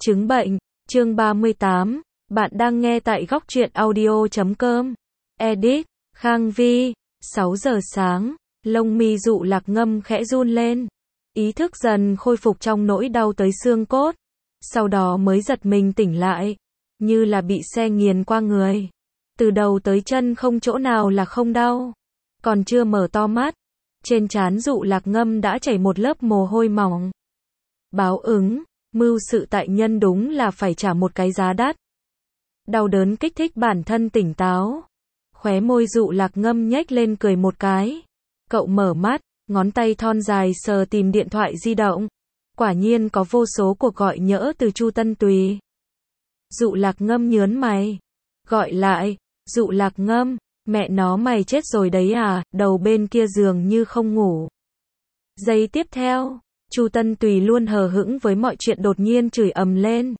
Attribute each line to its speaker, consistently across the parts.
Speaker 1: Chứng bệnh, chương 38, bạn đang nghe tại góc truyện audio.com. Edit, Khang Vi, 6 giờ sáng, lông mi Dụ Lạc Ngâm khẽ run lên. Ý thức dần khôi phục trong nỗi đau tới xương cốt. Sau đó mới giật mình tỉnh lại, như là bị xe nghiền qua người. Từ đầu tới chân không chỗ nào là không đau. Còn chưa mở to mắt, trên trán Dụ Lạc Ngâm đã chảy một lớp mồ hôi mỏng. Báo ứng, mưu sự tại nhân đúng là phải trả một cái giá đắt. Đau đớn kích thích bản thân tỉnh táo. Khóe môi Dụ Lạc Ngâm nhếch lên cười một cái. Cậu mở mắt, ngón tay thon dài sờ tìm điện thoại di động. Quả nhiên có vô số cuộc gọi nhỡ từ Chu Tân Tùy. Dụ Lạc Ngâm nhớn mày. Gọi lại, Dụ Lạc Ngâm, mẹ nó mày chết rồi đấy à, đầu bên kia giường như không ngủ. Giây tiếp theo, Chu Tân Tùy luôn hờ hững với mọi chuyện đột nhiên chửi ầm lên.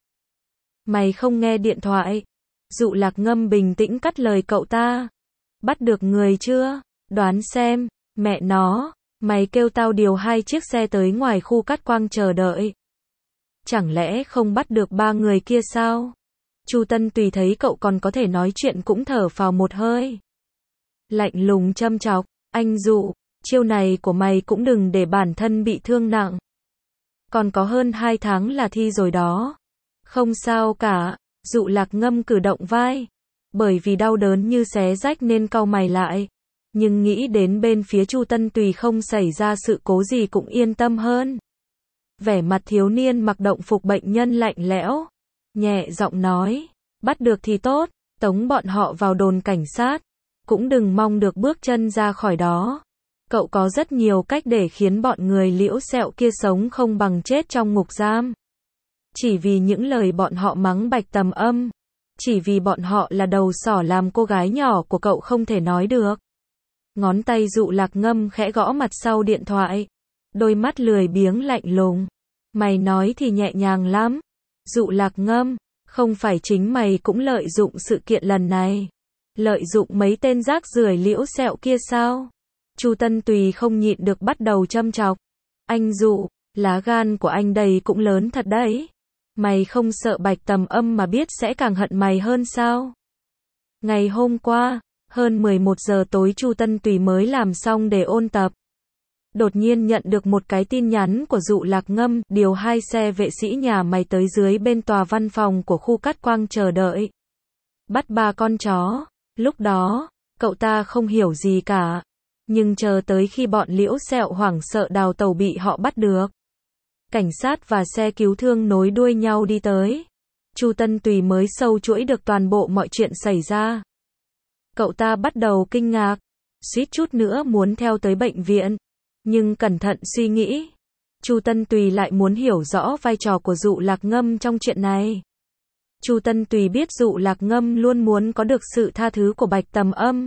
Speaker 1: Mày không nghe điện thoại. Dụ Lạc Ngâm bình tĩnh cắt lời cậu ta. Bắt được người chưa? Đoán xem, mẹ nó, mày kêu tao điều 2 chiếc xe tới ngoài khu cắt quang chờ đợi. Chẳng lẽ không bắt được 3 người kia sao? Chu Tân Tùy thấy cậu còn có thể nói chuyện cũng thở phào một hơi. Lạnh lùng châm chọc, anh Dụ, chiêu này của mày cũng đừng để bản thân bị thương nặng. Còn có hơn 2 tháng là thi rồi đó. Không sao cả, Dụ Lạc Ngâm cử động vai. Bởi vì đau đớn như xé rách nên cau mày lại. Nhưng nghĩ đến bên phía Chu Tân Tùy không xảy ra sự cố gì cũng yên tâm hơn. Vẻ mặt thiếu niên mặc động phục bệnh nhân lạnh lẽo. Nhẹ giọng nói, bắt được thì tốt, tống bọn họ vào đồn cảnh sát. Cũng đừng mong được bước chân ra khỏi đó. Cậu có rất nhiều cách để khiến bọn người liễu sẹo kia sống không bằng chết trong ngục giam. Chỉ vì những lời bọn họ mắng Bạch Tầm Âm. Chỉ vì bọn họ là đầu sỏ làm cô gái nhỏ của cậu không thể nói được. Ngón tay Dụ Lạc Ngâm khẽ gõ mặt sau điện thoại. Đôi mắt lười biếng lạnh lùng. Mày nói thì nhẹ nhàng lắm. Dụ Lạc Ngâm, không phải chính mày cũng lợi dụng sự kiện lần này. Lợi dụng mấy tên rác rưởi liễu sẹo kia sao? Chu Tân Tùy không nhịn được bắt đầu châm chọc. Anh Dụ, lá gan của anh đây cũng lớn thật đấy. Mày không sợ Bạch Tầm Âm mà biết sẽ càng hận mày hơn sao? Ngày hôm qua, hơn 11 giờ tối Chu Tân Tùy mới làm xong để ôn tập. Đột nhiên nhận được một cái tin nhắn của Dụ Lạc Ngâm, điều 2 xe vệ sĩ nhà mày tới dưới bên tòa văn phòng của khu cắt quang chờ đợi. Bắt 3 con chó. Lúc đó, cậu ta không hiểu gì cả. Nhưng chờ tới khi bọn liễu sẹo hoảng sợ đào tẩu bị họ bắt được. Cảnh sát và xe cứu thương nối đuôi nhau đi tới. Chu Tân Tùy mới sâu chuỗi được toàn bộ mọi chuyện xảy ra. Cậu ta bắt đầu kinh ngạc, suýt chút nữa muốn theo tới bệnh viện. Nhưng cẩn thận suy nghĩ, Chu Tân Tùy lại muốn hiểu rõ vai trò của Dụ Lạc Ngâm trong chuyện này. Chu Tân Tùy biết Dụ Lạc Ngâm luôn muốn có được sự tha thứ của Bạch Tầm Âm.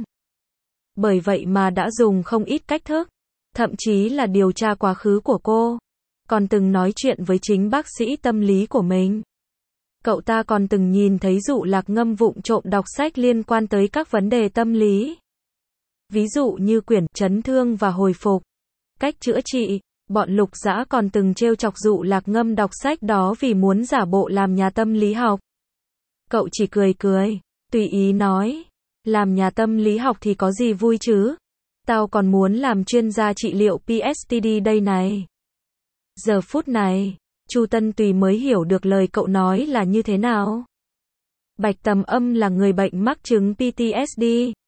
Speaker 1: Bởi vậy mà đã dùng không ít cách thức, thậm chí là điều tra quá khứ của cô. Còn từng nói chuyện với chính bác sĩ tâm lý của mình. Cậu ta còn từng nhìn thấy Dụ Lạc Ngâm vụng trộm đọc sách liên quan tới các vấn đề tâm lý. Ví dụ như quyển Chấn thương và hồi phục, cách chữa trị. Bọn Lục Dã còn từng trêu chọc Dụ Lạc Ngâm đọc sách đó vì muốn giả bộ làm nhà tâm lý học. Cậu chỉ cười cười, tùy ý nói, làm nhà tâm lý học thì có gì vui chứ? Tao còn muốn làm chuyên gia trị liệu PTSD đây này. Giờ phút này, Chu Tân Tùy mới hiểu được lời cậu nói là như thế nào. Bạch Tầm Âm là người bệnh mắc chứng PTSD.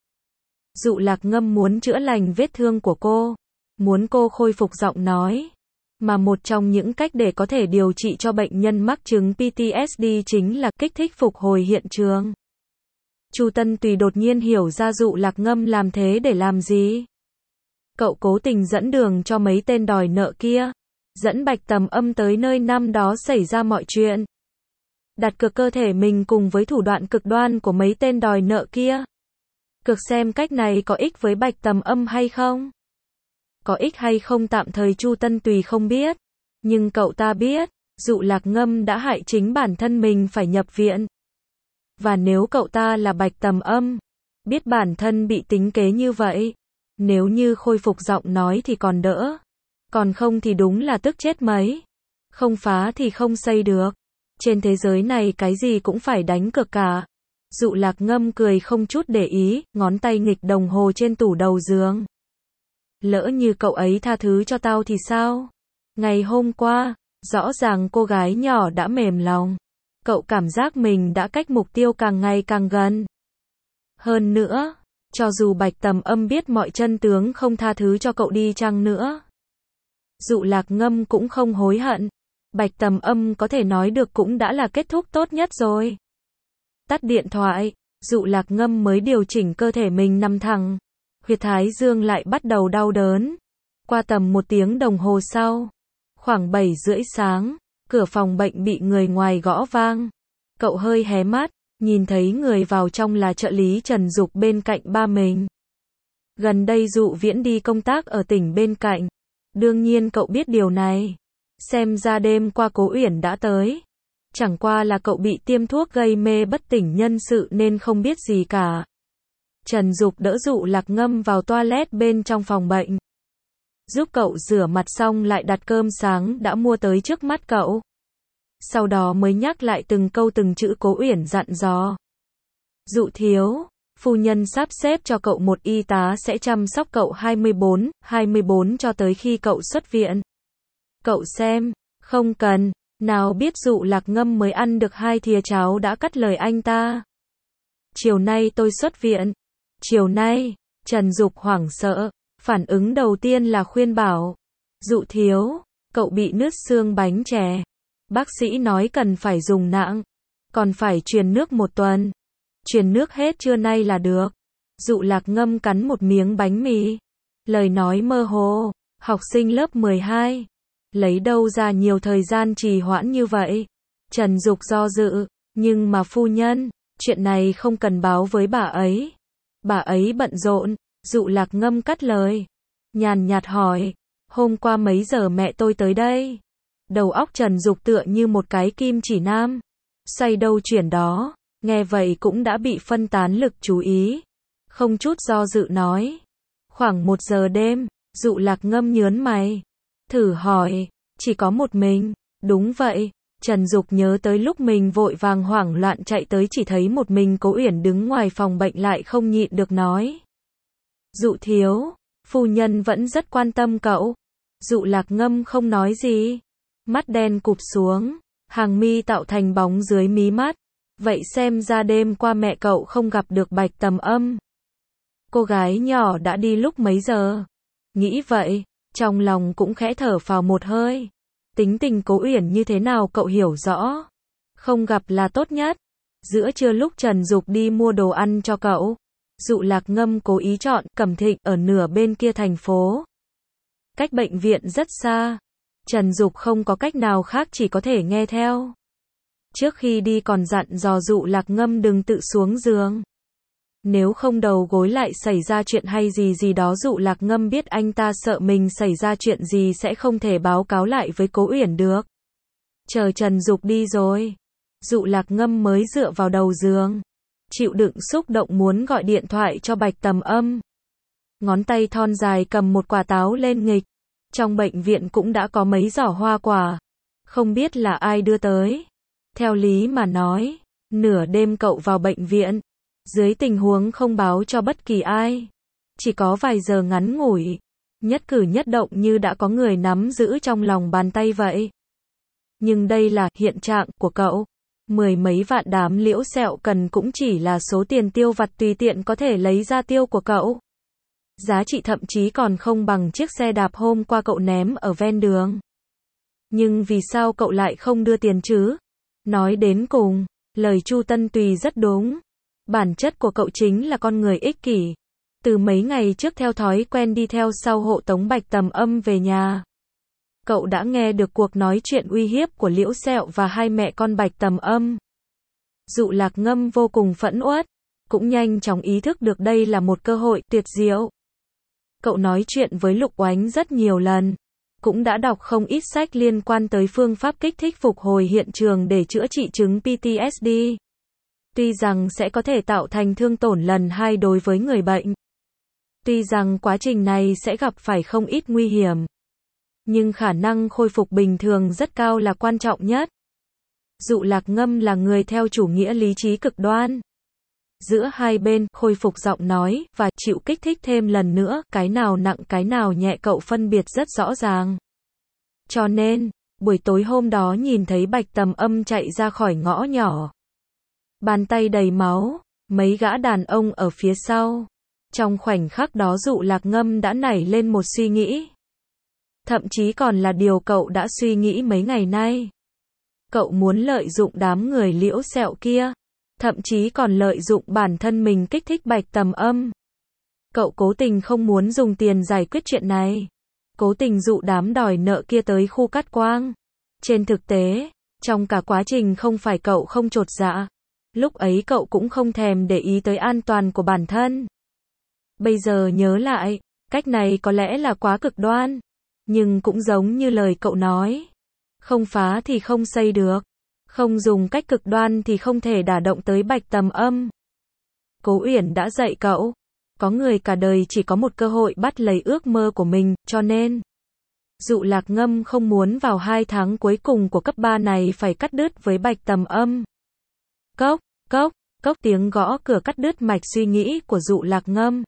Speaker 1: Dụ Lạc Ngâm muốn chữa lành vết thương của cô, muốn cô khôi phục giọng nói. Mà một trong những cách để có thể điều trị cho bệnh nhân mắc chứng PTSD chính là kích thích phục hồi hiện trường. Chu Tân Tùy đột nhiên hiểu ra Dụ Lạc Ngâm làm thế để làm gì. Cậu cố tình dẫn đường cho mấy tên đòi nợ kia. Dẫn Bạch Tầm Âm tới nơi năm đó xảy ra mọi chuyện. Đặt cược cơ thể mình cùng với thủ đoạn cực đoan của mấy tên đòi nợ kia. Cược xem cách này có ích với Bạch Tầm Âm hay không. Có ích hay không tạm thời Chu Tân Tùy không biết. Nhưng cậu ta biết, Dụ Lạc Ngâm đã hại chính bản thân mình phải nhập viện. Và nếu cậu ta là Bạch Tầm Âm, biết bản thân bị tính kế như vậy, nếu như khôi phục giọng nói thì còn đỡ. Còn không thì đúng là tức chết mấy. Không phá thì không xây được. Trên thế giới này cái gì cũng phải đánh cược cả. Dụ Lạc Ngâm cười không chút để ý, ngón tay nghịch đồng hồ trên tủ đầu giường. Lỡ như cậu ấy tha thứ cho tao thì sao? Ngày hôm qua, rõ ràng cô gái nhỏ đã mềm lòng. Cậu cảm giác mình đã cách mục tiêu càng ngày càng gần. Hơn nữa, cho dù Bạch Tầm Âm biết mọi chân tướng không tha thứ cho cậu đi chăng nữa, Dụ Lạc Ngâm cũng không hối hận. Bạch Tầm Âm có thể nói được cũng đã là kết thúc tốt nhất rồi. Tắt điện thoại, Dụ Lạc Ngâm mới điều chỉnh cơ thể mình nằm thẳng. Huyệt thái dương lại bắt đầu đau đớn. Qua tầm 1 tiếng đồng hồ sau, khoảng 7:30 sáng, cửa phòng bệnh bị người ngoài gõ vang. Cậu hơi hé mắt, nhìn thấy người vào trong là trợ lý Trần Dục bên cạnh ba mình. Gần đây Dụ Viễn đi công tác ở tỉnh bên cạnh. Đương nhiên cậu biết điều này. Xem ra đêm qua Cố Uyển đã tới. Chẳng qua là cậu bị tiêm thuốc gây mê bất tỉnh nhân sự nên không biết gì cả. Trần Dục đỡ Dụ Lạc Ngâm vào toilet bên trong phòng bệnh. Giúp cậu rửa mặt xong lại đặt cơm sáng đã mua tới trước mắt cậu. Sau đó mới nhắc lại từng câu từng chữ Cố Uyển dặn dò. Dụ thiếu, phu nhân sắp xếp cho cậu một y tá sẽ chăm sóc cậu 24 cho tới khi cậu xuất viện. Cậu xem, không cần, nào biết Dụ Lạc Ngâm mới ăn được 2 thìa cháo đã cắt lời anh ta. Chiều nay tôi xuất viện. Chiều nay, Trần Dục hoảng sợ, phản ứng đầu tiên là khuyên bảo. Dụ thiếu, cậu bị nứt xương bánh chè. Bác sĩ nói cần phải dùng nặng, còn phải truyền nước 1 tuần. Truyền nước hết trưa nay là được. Dụ Lạc Ngâm cắn một miếng bánh mì. Lời nói mơ hồ, học sinh lớp 12. Lấy đâu ra nhiều thời gian trì hoãn như vậy? Trần Dục do dự, nhưng mà phu nhân, chuyện này không cần báo với bà ấy. Bà ấy bận rộn. Dụ Lạc Ngâm cắt lời. Nhàn nhạt hỏi, hôm qua mấy giờ mẹ tôi tới đây? Đầu óc Trần Dục tựa như một cái kim chỉ nam. Xoay đâu chuyển đó, nghe vậy cũng đã bị phân tán lực chú ý. Không chút do dự nói. Khoảng 1 giờ đêm, Dụ Lạc Ngâm nhớn mày. Thử hỏi, chỉ có một mình? Đúng vậy. Trần Dục nhớ tới lúc mình vội vàng hoảng loạn chạy tới chỉ thấy một mình Cố Uyển đứng ngoài phòng bệnh lại không nhịn được nói. Dụ thiếu, phu nhân vẫn rất quan tâm cậu. Dụ Lạc Ngâm không nói gì. Mắt đen cụp xuống, hàng mi tạo thành bóng dưới mí mắt. Vậy xem ra đêm qua mẹ cậu không gặp được Bạch Tầm Âm. Cô gái nhỏ đã đi lúc mấy giờ? Nghĩ vậy, trong lòng cũng khẽ thở phào một hơi. Tính tình Cố Uyển như thế nào cậu hiểu rõ. Không gặp là tốt nhất. Giữa trưa lúc Trần Dục đi mua đồ ăn cho cậu, Dụ Lạc Ngâm cố ý chọn Cẩm Thịnh ở nửa bên kia thành phố. Cách bệnh viện rất xa. Trần Dục không có cách nào khác chỉ có thể nghe theo. Trước khi đi còn dặn dò Dụ Lạc Ngâm đừng tự xuống giường. Nếu không đầu gối lại xảy ra chuyện hay gì đó. Dụ Lạc Ngâm biết anh ta sợ mình xảy ra chuyện gì sẽ không thể báo cáo lại với Cố Uyển được. Chờ Trần Dục đi rồi, Dụ Lạc Ngâm mới dựa vào đầu giường, chịu đựng xúc động muốn gọi điện thoại cho Bạch Tầm Âm. Ngón tay thon dài cầm một quả táo lên nghịch. Trong bệnh viện cũng đã có mấy giỏ hoa quả. Không biết là ai đưa tới. Theo lý mà nói, nửa đêm cậu vào bệnh viện, dưới tình huống không báo cho bất kỳ ai, chỉ có vài giờ ngắn ngủi, nhất cử nhất động như đã có người nắm giữ trong lòng bàn tay vậy. Nhưng đây là hiện trạng của cậu. 10 mấy vạn đám liễu sẹo cần cũng chỉ là số tiền tiêu vặt tùy tiện có thể lấy ra tiêu của cậu. Giá trị thậm chí còn không bằng chiếc xe đạp hôm qua cậu ném ở ven đường. Nhưng vì sao cậu lại không đưa tiền chứ? Nói đến cùng, lời Chu Tân Tùy rất đúng. Bản chất của cậu chính là con người ích kỷ. Từ mấy ngày trước theo thói quen đi theo sau hộ tống Bạch Tầm Âm về nhà. Cậu đã nghe được cuộc nói chuyện uy hiếp của Liễu Sẹo và hai mẹ con Bạch Tầm Âm. Dụ Lạc Ngâm vô cùng phẫn uất, cũng nhanh chóng ý thức được đây là một cơ hội tuyệt diệu. Cậu nói chuyện với Lục Oánh rất nhiều lần, cũng đã đọc không ít sách liên quan tới phương pháp kích thích phục hồi hiện trường để chữa trị chứng PTSD. Tuy rằng sẽ có thể tạo thành thương tổn lần 2 đối với người bệnh. Tuy rằng quá trình này sẽ gặp phải không ít nguy hiểm. Nhưng khả năng khôi phục bình thường rất cao là quan trọng nhất. Dụ Lạc Ngâm là người theo chủ nghĩa lý trí cực đoan. Giữa hai bên, khôi phục giọng nói, và chịu kích thích thêm lần nữa, cái nào nặng cái nào nhẹ cậu phân biệt rất rõ ràng. Cho nên, buổi tối hôm đó nhìn thấy Bạch Tầm Âm chạy ra khỏi ngõ nhỏ. Bàn tay đầy máu, mấy gã đàn ông ở phía sau. Trong khoảnh khắc đó Dụ Lạc Ngâm đã nảy lên một suy nghĩ. Thậm chí còn là điều cậu đã suy nghĩ mấy ngày nay. Cậu muốn lợi dụng đám người liễu sẹo kia. Thậm chí còn lợi dụng bản thân mình kích thích Bạch Tầm Âm. Cậu cố tình không muốn dùng tiền giải quyết chuyện này. Cố tình dụ đám đòi nợ kia tới khu cắt quang. Trên thực tế, trong cả quá trình không phải cậu không chột dạ. Lúc ấy cậu cũng không thèm để ý tới an toàn của bản thân. Bây giờ nhớ lại, cách này có lẽ là quá cực đoan. Nhưng cũng giống như lời cậu nói. Không phá thì không xây được. Không dùng cách cực đoan thì không thể đả động tới Bạch Tầm Âm. Cố Uyển đã dạy cậu. Có người cả đời chỉ có một cơ hội bắt lấy ước mơ của mình, cho nên Dụ Lạc Ngâm không muốn vào 2 tháng cuối cùng của cấp 3 này phải cắt đứt với Bạch Tầm Âm. Cốc, cốc, cốc tiếng gõ cửa cắt đứt mạch suy nghĩ của Dụ Lạc Ngâm.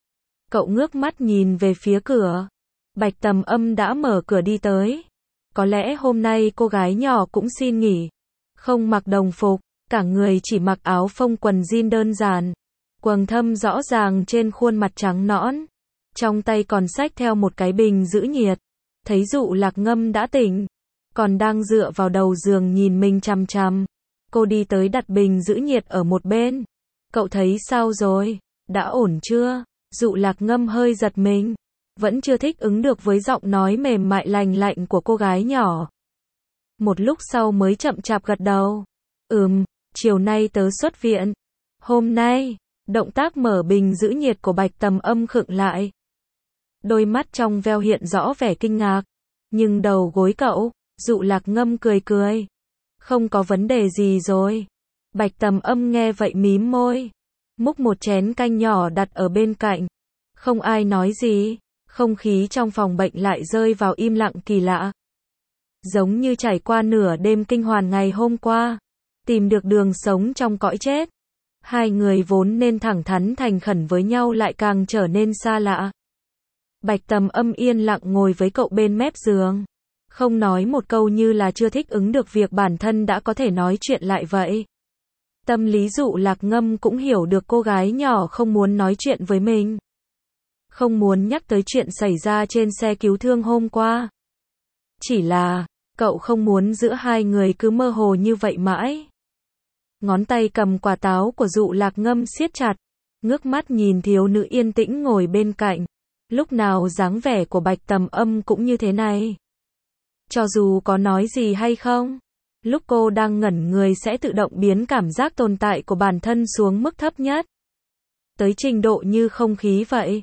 Speaker 1: Cậu ngước mắt nhìn về phía cửa. Bạch Tầm Âm đã mở cửa đi tới. Có lẽ hôm nay cô gái nhỏ cũng xin nghỉ. Không mặc đồng phục, cả người chỉ mặc áo phông quần jean đơn giản. Quầng thâm rõ ràng trên khuôn mặt trắng nõn. Trong tay còn xách theo một cái bình giữ nhiệt. Thấy Dụ Lạc Ngâm đã tỉnh. Còn đang dựa vào đầu giường nhìn mình chằm chằm. Cô đi tới đặt bình giữ nhiệt ở một bên. Cậu thấy sao rồi? Đã ổn chưa? Dụ Lạc Ngâm hơi giật mình. Vẫn chưa thích ứng được với giọng nói mềm mại lành lạnh của cô gái nhỏ. Một lúc sau mới chậm chạp gật đầu. Chiều nay tớ xuất viện. Hôm nay, động tác mở bình giữ nhiệt của Bạch Tầm Âm khựng lại. Đôi mắt trong veo hiện rõ vẻ kinh ngạc. Nhưng đầu gối cậu, Dụ Lạc Ngâm cười cười. Không có vấn đề gì rồi. Bạch Tầm Âm nghe vậy mím môi. Múc một chén canh nhỏ đặt ở bên cạnh. Không ai nói gì. Không khí trong phòng bệnh lại rơi vào im lặng kỳ lạ. Giống như trải qua nửa đêm kinh hoàng ngày hôm qua. Tìm được đường sống trong cõi chết. Hai người vốn nên thẳng thắn thành khẩn với nhau lại càng trở nên xa lạ. Bạch Tầm Âm yên lặng ngồi với cậu bên mép giường. Không nói một câu như là chưa thích ứng được việc bản thân đã có thể nói chuyện lại vậy. Tâm lý Dụ Lạc Ngâm cũng hiểu được cô gái nhỏ không muốn nói chuyện với mình. Không muốn nhắc tới chuyện xảy ra trên xe cứu thương hôm qua. Chỉ là, cậu không muốn giữa hai người cứ mơ hồ như vậy mãi. Ngón tay cầm quả táo của Dụ Lạc Ngâm siết chặt. Ngước mắt nhìn thiếu nữ yên tĩnh ngồi bên cạnh. Lúc nào dáng vẻ của Bạch Tầm Âm cũng như thế này. Cho dù có nói gì hay không, lúc cô đang ngẩn người sẽ tự động biến cảm giác tồn tại của bản thân xuống mức thấp nhất. Tới trình độ như không khí vậy.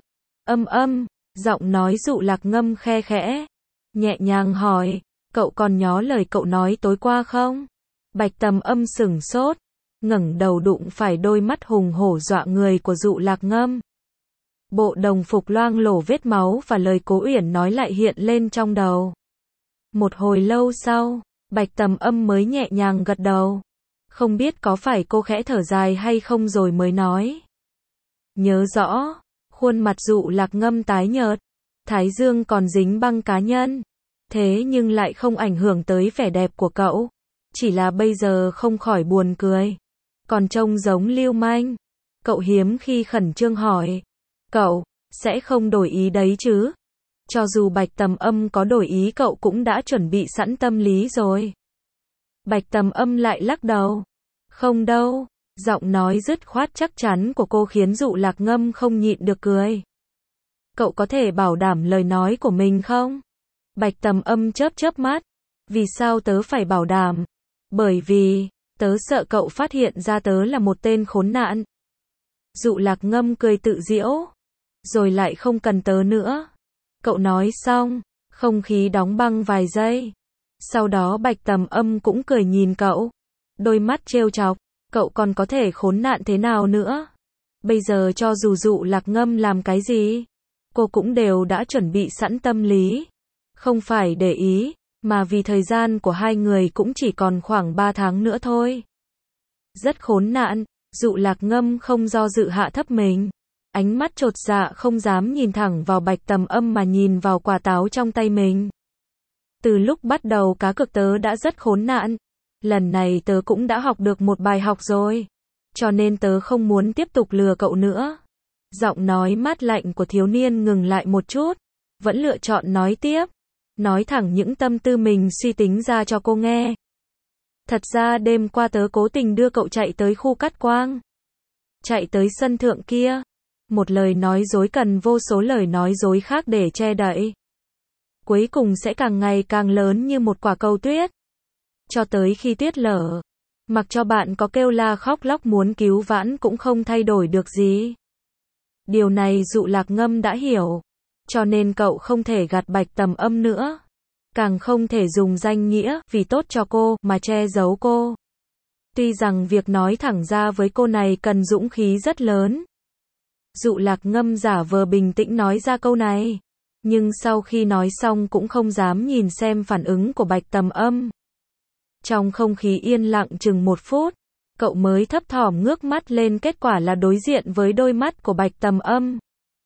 Speaker 1: Giọng nói Dụ Lạc Ngâm khe khẽ. Nhẹ nhàng hỏi, cậu còn nhớ lời cậu nói tối qua không? Bạch Tầm Âm sửng sốt. Ngẩng đầu đụng phải đôi mắt hùng hổ dọa người của Dụ Lạc Ngâm. Bộ đồng phục loang lổ vết máu và lời Cố Uyển nói lại hiện lên trong đầu. Một hồi lâu sau, Bạch Tầm Âm mới nhẹ nhàng gật đầu. Không biết có phải cô khẽ thở dài hay không rồi mới nói. Nhớ rõ, khuôn mặt Dụ Lạc Ngâm tái nhợt, thái dương còn dính băng cá nhân. Thế nhưng lại không ảnh hưởng tới vẻ đẹp của cậu. Chỉ là bây giờ không khỏi buồn cười. Còn trông giống lưu manh. Cậu hiếm khi khẩn trương hỏi. Cậu, sẽ không đổi ý đấy chứ? Cho dù Bạch Tầm Âm có đổi ý cậu cũng đã chuẩn bị sẵn tâm lý rồi. Bạch Tầm Âm lại lắc đầu. Không đâu. Giọng nói dứt khoát chắc chắn của cô khiến Dụ Lạc Ngâm không nhịn được cười. Cậu có thể bảo đảm lời nói của mình không? Bạch Tầm Âm chớp chớp mắt. Vì sao tớ phải bảo đảm? Bởi vì, tớ sợ cậu phát hiện ra tớ là một tên khốn nạn. Dụ Lạc Ngâm cười tự giễu. Rồi lại không cần tớ nữa. Cậu nói xong, không khí đóng băng vài giây. Sau đó Bạch Tầm Âm cũng cười nhìn cậu. Đôi mắt trêu chọc. Cậu còn có thể khốn nạn thế nào nữa? Bây giờ cho dù Dụ Lạc Ngâm làm cái gì, cô cũng đều đã chuẩn bị sẵn tâm lý. Không phải để ý, Mà vì thời gian của hai người cũng chỉ còn khoảng 3 tháng nữa thôi. Rất khốn nạn, Dụ Lạc Ngâm không do dự hạ thấp mình. Ánh mắt chột dạ không dám nhìn thẳng vào Bạch Tầm Âm mà nhìn vào quả táo trong tay mình. Từ lúc bắt đầu cá cược tớ đã rất khốn nạn. Lần này tớ cũng đã học được một bài học rồi. Cho nên tớ không muốn tiếp tục lừa cậu nữa. Giọng nói mát lạnh của thiếu niên ngừng lại một chút. Vẫn lựa chọn nói tiếp. Nói thẳng những tâm tư mình suy tính ra cho cô nghe. Thật ra đêm qua tớ cố tình đưa cậu chạy tới khu cắt quang. Chạy tới sân thượng kia. Một lời nói dối cần vô số lời nói dối khác để che đậy. Cuối cùng sẽ càng ngày càng lớn như một quả cầu tuyết. Cho tới khi tuyết lở. Mặc cho bạn có kêu la khóc lóc muốn cứu vãn cũng không thay đổi được gì. Điều này Dụ Lạc Ngâm đã hiểu. Cho nên cậu không thể gạt Bạch Tầm Âm nữa. Càng không thể dùng danh nghĩa vì tốt cho cô mà che giấu cô. Tuy rằng việc nói thẳng ra với cô này cần dũng khí rất lớn. Dụ Lạc Ngâm giả vờ bình tĩnh nói ra câu này. Nhưng sau khi nói xong cũng không dám nhìn xem phản ứng của Bạch Tầm Âm. Trong không khí yên lặng chừng 1 phút, cậu mới thấp thỏm ngước mắt lên, kết quả là đối diện với đôi mắt của Bạch Tầm Âm.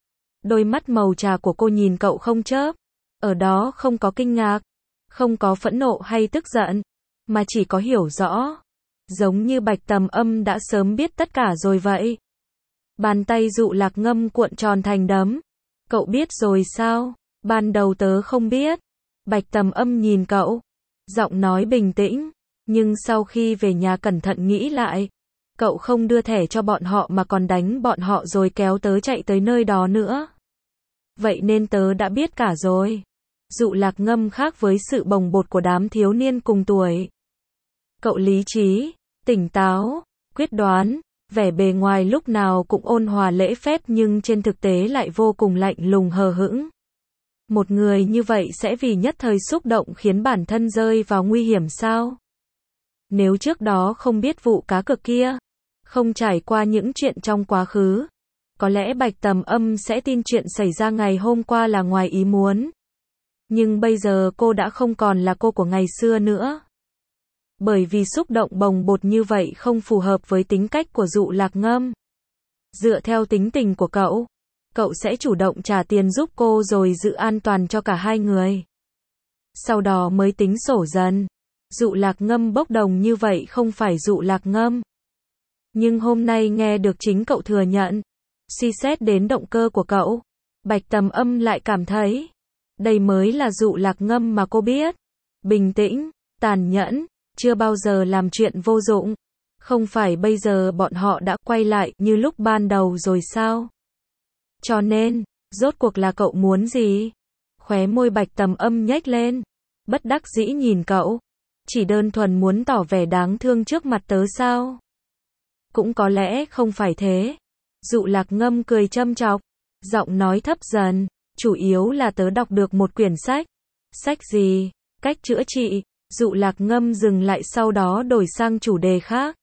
Speaker 1: Đôi mắt màu trà của cô nhìn cậu không chớp. Ở đó không có kinh ngạc, không có phẫn nộ hay tức giận, mà chỉ có hiểu rõ. Giống như Bạch Tầm Âm đã sớm biết tất cả rồi vậy. Bàn tay Dụ Lạc Ngâm cuộn tròn thành đấm. Cậu biết rồi sao? Ban đầu tớ không biết. Bạch Tầm Âm nhìn cậu. Giọng nói bình tĩnh. Nhưng sau khi về nhà cẩn thận nghĩ lại. Cậu không đưa thẻ cho bọn họ mà còn đánh bọn họ rồi kéo tớ chạy tới nơi đó nữa. Vậy nên tớ đã biết cả rồi. Dụ Lạc Ngâm khác với sự bồng bột của đám thiếu niên cùng tuổi. Cậu lý trí, tỉnh táo, quyết đoán, vẻ bề ngoài lúc nào cũng ôn hòa lễ phép nhưng trên thực tế lại vô cùng lạnh lùng hờ hững. Một người như vậy sẽ vì nhất thời xúc động khiến bản thân rơi vào nguy hiểm sao? Nếu trước đó không biết vụ cá cược kia, không trải qua những chuyện trong quá khứ, có lẽ Bạch Tầm Âm sẽ tin chuyện xảy ra ngày hôm qua là ngoài ý muốn. Nhưng bây giờ cô đã không còn là cô của ngày xưa nữa. Bởi vì xúc động bồng bột như vậy không phù hợp với tính cách của Dụ Lạc Ngâm. Dựa theo tính tình của cậu, cậu sẽ chủ động trả tiền giúp cô rồi giữ an toàn cho cả hai người. Sau đó mới tính sổ dần. Dụ Lạc Ngâm bốc đồng như vậy không phải Dụ Lạc Ngâm. Nhưng hôm nay nghe được chính cậu thừa nhận, suy xét đến động cơ của cậu, Bạch Tầm Âm lại cảm thấy, đây mới là Dụ Lạc Ngâm mà cô biết. Bình tĩnh, tàn nhẫn, chưa bao giờ làm chuyện vô dụng. Không phải bây giờ bọn họ đã quay lại như lúc ban đầu rồi sao? Cho nên, rốt cuộc là cậu muốn gì? Khóe môi Bạch Tầm Âm nhếch lên. Bất đắc dĩ nhìn cậu. Chỉ đơn thuần muốn tỏ vẻ đáng thương trước mặt tớ sao? Cũng có lẽ không phải thế. Dụ Lạc Ngâm cười châm chọc. Giọng nói thấp dần. Chủ yếu là tớ đọc được một quyển sách. Sách gì? Cách chữa trị. Dụ Lạc Ngâm dừng lại sau đó đổi sang chủ đề khác.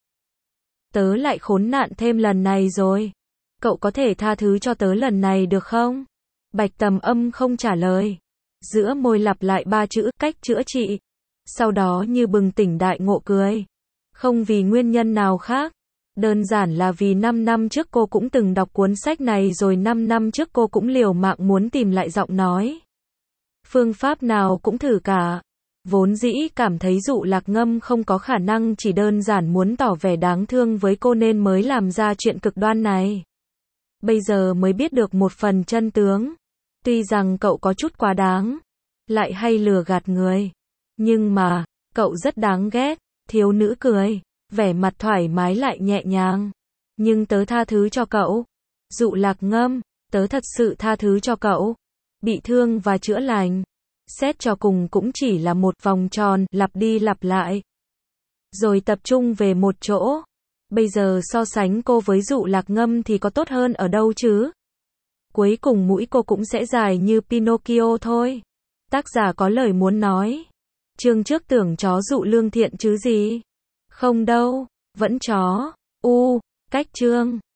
Speaker 1: Tớ lại khốn nạn thêm lần này rồi. Cậu có thể tha thứ cho tớ lần này được không? Bạch Tầm Âm không trả lời. Giữa môi lặp lại 3 chữ cách chữa trị. Sau đó như bừng tỉnh đại ngộ cười. Không vì nguyên nhân nào khác. Đơn giản là vì 5 năm trước cô cũng từng đọc cuốn sách này rồi 5 năm trước cô cũng liều mạng muốn tìm lại giọng nói. Phương pháp nào cũng thử cả. Vốn dĩ cảm thấy Dụ Lạc Ngâm không có khả năng, chỉ đơn giản muốn tỏ vẻ đáng thương với cô nên mới làm ra chuyện cực đoan này. Bây giờ mới biết được một phần chân tướng. Tuy rằng cậu có chút quá đáng, lại hay lừa gạt người. Nhưng mà, cậu rất đáng ghét. Thiếu nữ cười, vẻ mặt thoải mái lại nhẹ nhàng. Nhưng tớ tha thứ cho cậu. Dụ Lạc Ngâm, tớ thật sự tha thứ cho cậu. Bị thương và chữa lành. Xét cho cùng cũng chỉ là một vòng tròn, lặp đi lặp lại. Rồi tập trung về một chỗ. Bây giờ so sánh cô với Dụ Lạc Ngâm thì có tốt hơn ở đâu chứ? Cuối cùng mũi cô cũng sẽ dài như Pinocchio thôi. Tác giả có lời muốn nói. Chương trước tưởng chó dụ lương thiện chứ gì? Không đâu, vẫn chó. Cách chương.